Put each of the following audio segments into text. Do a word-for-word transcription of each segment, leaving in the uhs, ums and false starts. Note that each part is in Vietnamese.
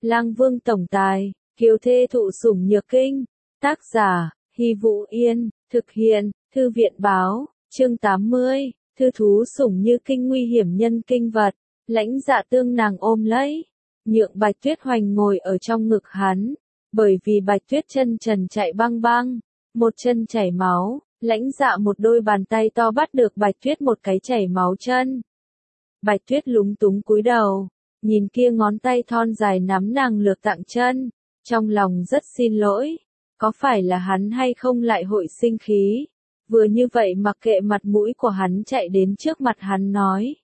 Lang Vương tổng tài, kiều thê thụ sủng nhược kinh. Tác giả, Hy Vũ Yên, thực hiện, Thư viện báo, chương tám mươi, thư thú sủng như kinh nguy hiểm nhân kinh vật, lãnh dạ tương nàng ôm lấy, nhượng Bạch Tuyết hoành ngồi ở trong ngực hắn, bởi vì Bạch Tuyết chân trần chạy băng băng, một chân chảy máu, lãnh dạ một đôi bàn tay to bắt được Bạch Tuyết một cái chảy máu chân. Bạch Tuyết lúng túng cúi đầu, nhìn kia ngón tay thon dài nắm nàng lược tặng chân, trong lòng rất xin lỗi, có phải là hắn hay không lại hội sinh khí, vừa như vậy mặc kệ mặt mũi của hắn chạy đến trước mặt hắn nói.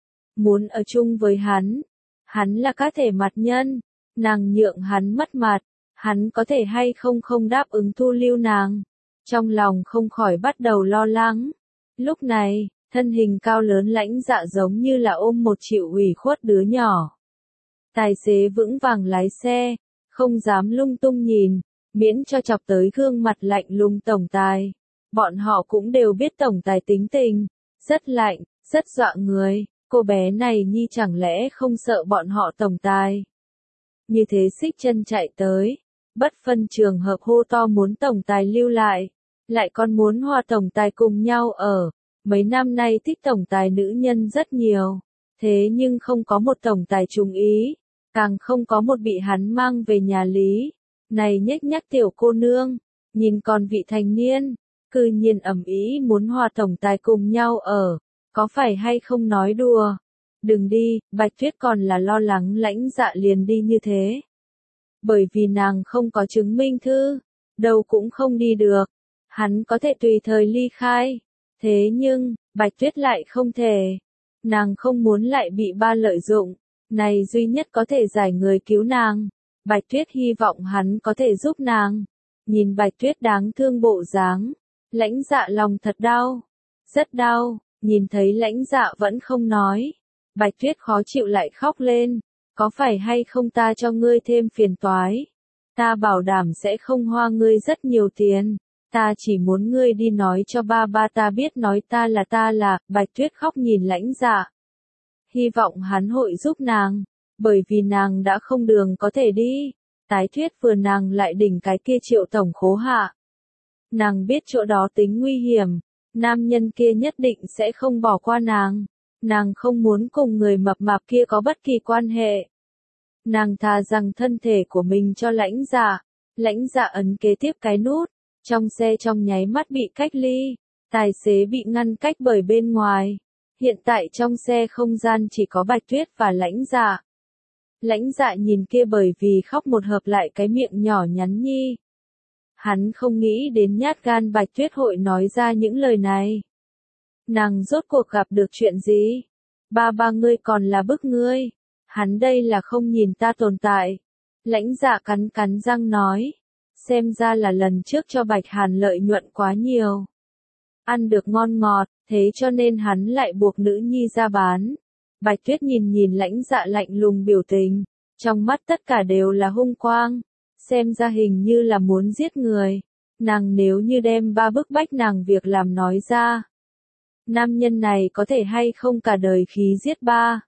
Muốn ở chung với hắn, hắn là cá thể mặt nhân, nàng nhượng hắn mất mặt, hắn có thể hay không không đáp ứng thu lưu nàng, trong lòng không khỏi bắt đầu lo lắng. Lúc này, thân hình cao lớn lãnh dạ giống như là ôm một chịu ủy khuất đứa nhỏ. Tài xế vững vàng lái xe, không dám lung tung nhìn, miễn cho chọc tới gương mặt lạnh lùng tổng tài. Bọn họ cũng đều biết tổng tài tính tình, rất lạnh, rất dọa người, cô bé này nhi chẳng lẽ không sợ bọn họ tổng tài. Như thế xích chân chạy tới, bất phân trường hợp hô to muốn tổng tài lưu lại, lại còn muốn hòa tổng tài cùng nhau ở. Mấy năm nay thích tổng tài nữ nhân rất nhiều, thế nhưng không có một tổng tài trùng ý, càng không có một bị hắn mang về nhà lý. Này nhếch nhác tiểu cô nương, nhìn còn vị thành niên, cư nhiên ầm ĩ muốn hòa tổng tài cùng nhau ở, có phải hay không nói đùa? Đừng đi, Bạch Tuyết còn là lo lắng lãnh dạ liền đi như thế. Bởi vì nàng không có chứng minh thư, đâu cũng không đi được, hắn có thể tùy thời ly khai. Thế nhưng, Bạch Tuyết lại không thể. Nàng không muốn lại bị ba lợi dụng, này duy nhất có thể giải người cứu nàng. Bạch Tuyết hy vọng hắn có thể giúp nàng. Nhìn Bạch Tuyết đáng thương bộ dáng, lãnh dạ lòng thật đau, rất đau, nhìn thấy lãnh dạ vẫn không nói. Bạch Tuyết khó chịu lại khóc lên, có phải hay không ta cho ngươi thêm phiền toái? Ta bảo đảm sẽ không hoa ngươi rất nhiều tiền. Ta chỉ muốn ngươi đi nói cho ba ba ta biết nói ta là ta là, Bạch Tuyết khóc nhìn lãnh dạ. Hy vọng hắn hội giúp nàng, bởi vì nàng đã không đường có thể đi. Tái thuyết vừa nàng lại đỉnh cái kia Triệu tổng khố hạ. Nàng biết chỗ đó tính nguy hiểm, nam nhân kia nhất định sẽ không bỏ qua nàng. Nàng không muốn cùng người mập mạp kia có bất kỳ quan hệ. Nàng thà rằng thân thể của mình cho lãnh dạ. Lãnh dạ ấn kế tiếp cái nút. Trong xe trong nháy mắt bị cách ly, tài xế bị ngăn cách bởi bên ngoài. Hiện tại trong xe không gian chỉ có Bạch Tuyết và lãnh dạ. Lãnh dạ nhìn kia bởi vì khóc một hợp lại cái miệng nhỏ nhắn nhi. Hắn không nghĩ đến nhát gan Bạch Tuyết hội nói ra những lời này. Nàng rốt cuộc gặp được chuyện gì? Ba ba ngươi còn là bức ngươi. Hắn đây là không nhìn ta tồn tại. Lãnh dạ cắn cắn răng nói. Xem ra là lần trước cho Bạch Hàn lợi nhuận quá nhiều. Ăn được ngon ngọt, thế cho nên hắn lại buộc nữ nhi ra bán. Bạch Tuyết nhìn nhìn lãnh dạ lạnh lùng biểu tình, trong mắt tất cả đều là hung quang. Xem ra hình như là muốn giết người. Nàng nếu như đem ba bức bách nàng việc làm nói ra. Nam nhân này có thể hay không cả đời khí giết ba.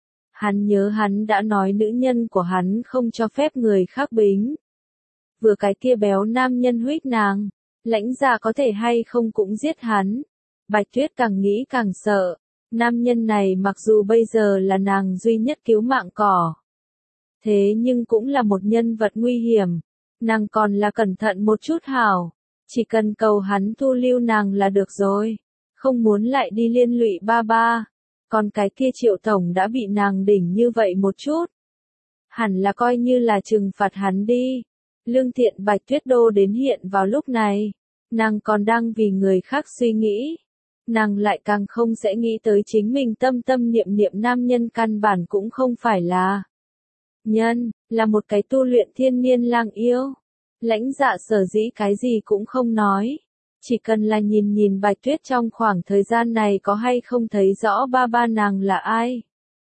Hắn nhớ hắn đã nói nữ nhân của hắn không cho phép người khác bính. Vừa cái kia béo nam nhân huých nàng, lãnh dạ có thể hay không cũng giết hắn. Bạch Tuyết càng nghĩ càng sợ, nam nhân này mặc dù bây giờ là nàng duy nhất cứu mạng cỏ. Thế nhưng cũng là một nhân vật nguy hiểm, nàng còn là cẩn thận một chút hảo, chỉ cần cầu hắn thu lưu nàng là được rồi, không muốn lại đi liên lụy ba ba. Còn cái kia Triệu tổng đã bị nàng đỉnh như vậy một chút. Hẳn là coi như là trừng phạt hắn đi. Lương thiện Bạch Tuyết đô đến hiện vào lúc này, nàng còn đang vì người khác suy nghĩ. Nàng lại càng không sẽ nghĩ tới chính mình tâm tâm niệm niệm nam nhân căn bản cũng không phải là nhân, là một cái tu luyện thiên niên lang yêu. Lãnh dạ sở dĩ cái gì cũng không nói. Chỉ cần là nhìn nhìn Bạch Tuyết trong khoảng thời gian này có hay không thấy rõ ba ba nàng là ai.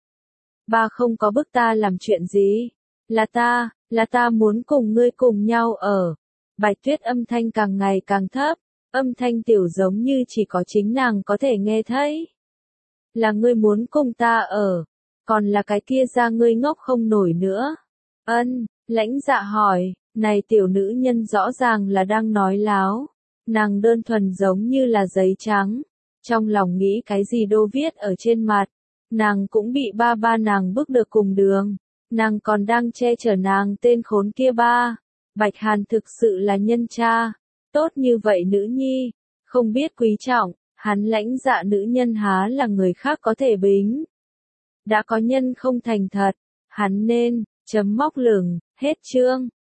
Ba không có bức ta làm chuyện gì. Là ta, là ta muốn cùng ngươi cùng nhau ở. Bạch Tuyết âm thanh càng ngày càng thấp, âm thanh tiểu giống như chỉ có chính nàng có thể nghe thấy. Là ngươi muốn cùng ta ở, còn là cái kia ra ngươi ngốc không nổi nữa. Ân, lãnh dạ hỏi, này tiểu nữ nhân rõ ràng là đang nói láo. Nàng đơn thuần giống như là giấy trắng. Trong lòng nghĩ cái gì đô viết ở trên mặt. Nàng cũng bị ba ba nàng bước được cùng đường. Nàng còn đang che chở nàng tên khốn kia ba. Bạch Hàn thực sự là nhân cha. Tốt như vậy nữ nhi. Không biết quý trọng, hắn lãnh dạ nữ nhân há là người khác có thể bính. Đã có nhân không thành thật. Hắn nên, chấm móc lửng, hết chương.